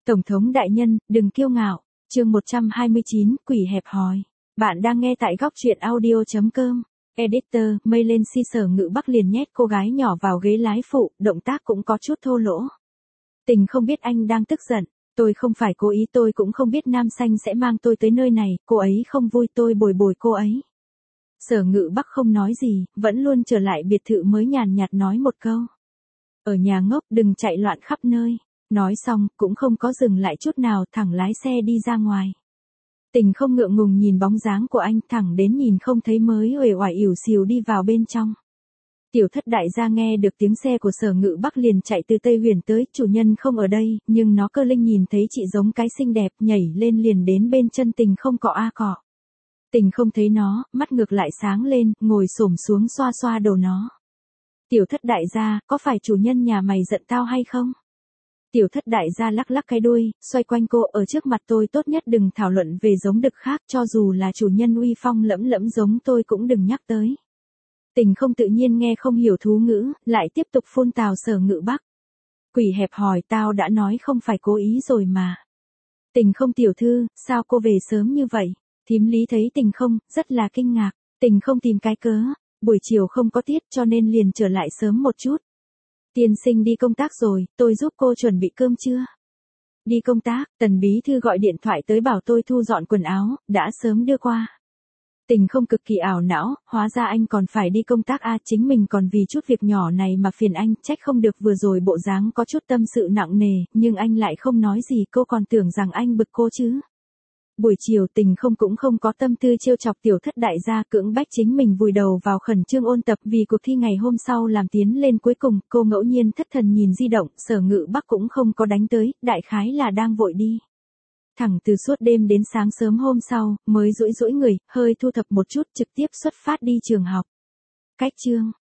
Tổng thống đại nhân, đừng kiêu ngạo. Chương 129, quỷ hẹp hòi. Bạn đang nghe tại góc truyện audio.com. Editor, mây lên si Sở Ngự Bắc liền nhét cô gái nhỏ vào ghế lái phụ, động tác cũng có chút thô lỗ. Tình không biết anh đang tức giận. Tôi không phải cố ý, tôi cũng không biết Nam Xanh sẽ mang tôi tới nơi này, cô ấy không vui tôi bồi bồi cô ấy. Sở Ngự Bắc không nói gì, vẫn luôn trở lại biệt thự mới nhàn nhạt nói một câu. Ở nhà ngốc đừng chạy loạn khắp nơi. Nói xong, cũng không có dừng lại chút nào, thẳng lái xe đi ra ngoài. Tình không ngượng ngùng nhìn bóng dáng của anh, thẳng đến nhìn không thấy mới uể oải ỉu xìu đi vào bên trong. Tiểu Thất đại gia nghe được tiếng xe của Sở Ngự Bắc liền chạy từ Tây Huyền tới, chủ nhân không ở đây, nhưng nó cơ linh nhìn thấy chị giống cái xinh đẹp, nhảy lên liền đến bên chân Tình không cọ a cọ. Tình không thấy nó, mắt ngược lại sáng lên, ngồi xổm xuống xoa xoa đầu nó. Tiểu Thất đại gia, có phải chủ nhân nhà mày giận tao hay không? Tiểu Thất đại gia lắc lắc cái đuôi, xoay quanh cô, ở trước mặt tôi tốt nhất đừng thảo luận về giống đực khác, cho dù là chủ nhân uy phong lẫm lẫm giống tôi cũng đừng nhắc tới. Tình không tự nhiên nghe không hiểu thú ngữ, lại tiếp tục phun tào Sở Ngự Bắc. Quỷ hẹp hòi, tao đã nói không phải cố ý rồi mà. Tình không tiểu thư, sao cô về sớm như vậy? Thím Lý thấy Tình không, rất là kinh ngạc. Tình không tìm cái cớ, buổi chiều không có tiết cho nên liền trở lại sớm một chút. Tiên sinh đi công tác rồi, tôi giúp cô chuẩn bị cơm trưa. Đi công tác, Tần bí thư gọi điện thoại tới bảo tôi thu dọn quần áo, đã sớm đưa qua. Tình không cực kỳ ảo não, hóa ra anh còn phải đi công tác a, chính mình còn vì chút việc nhỏ này mà phiền anh, trách không được vừa rồi bộ dáng có chút tâm sự nặng nề, nhưng anh lại không nói gì, cô còn tưởng rằng anh bực cô chứ. Buổi chiều Tình không cũng không có tâm tư trêu chọc Tiểu Thất đại gia, cưỡng bách chính mình vùi đầu vào khẩn trương ôn tập vì cuộc thi ngày hôm sau làm tiến lên cuối cùng. Cô ngẫu nhiên thất thần nhìn di động, Sở Ngự Bắc cũng không có đánh tới, đại khái là đang vội đi. Thẳng từ suốt đêm đến sáng sớm hôm sau, mới duỗi duỗi người, hơi thu thập một chút trực tiếp xuất phát đi trường học. Cách chương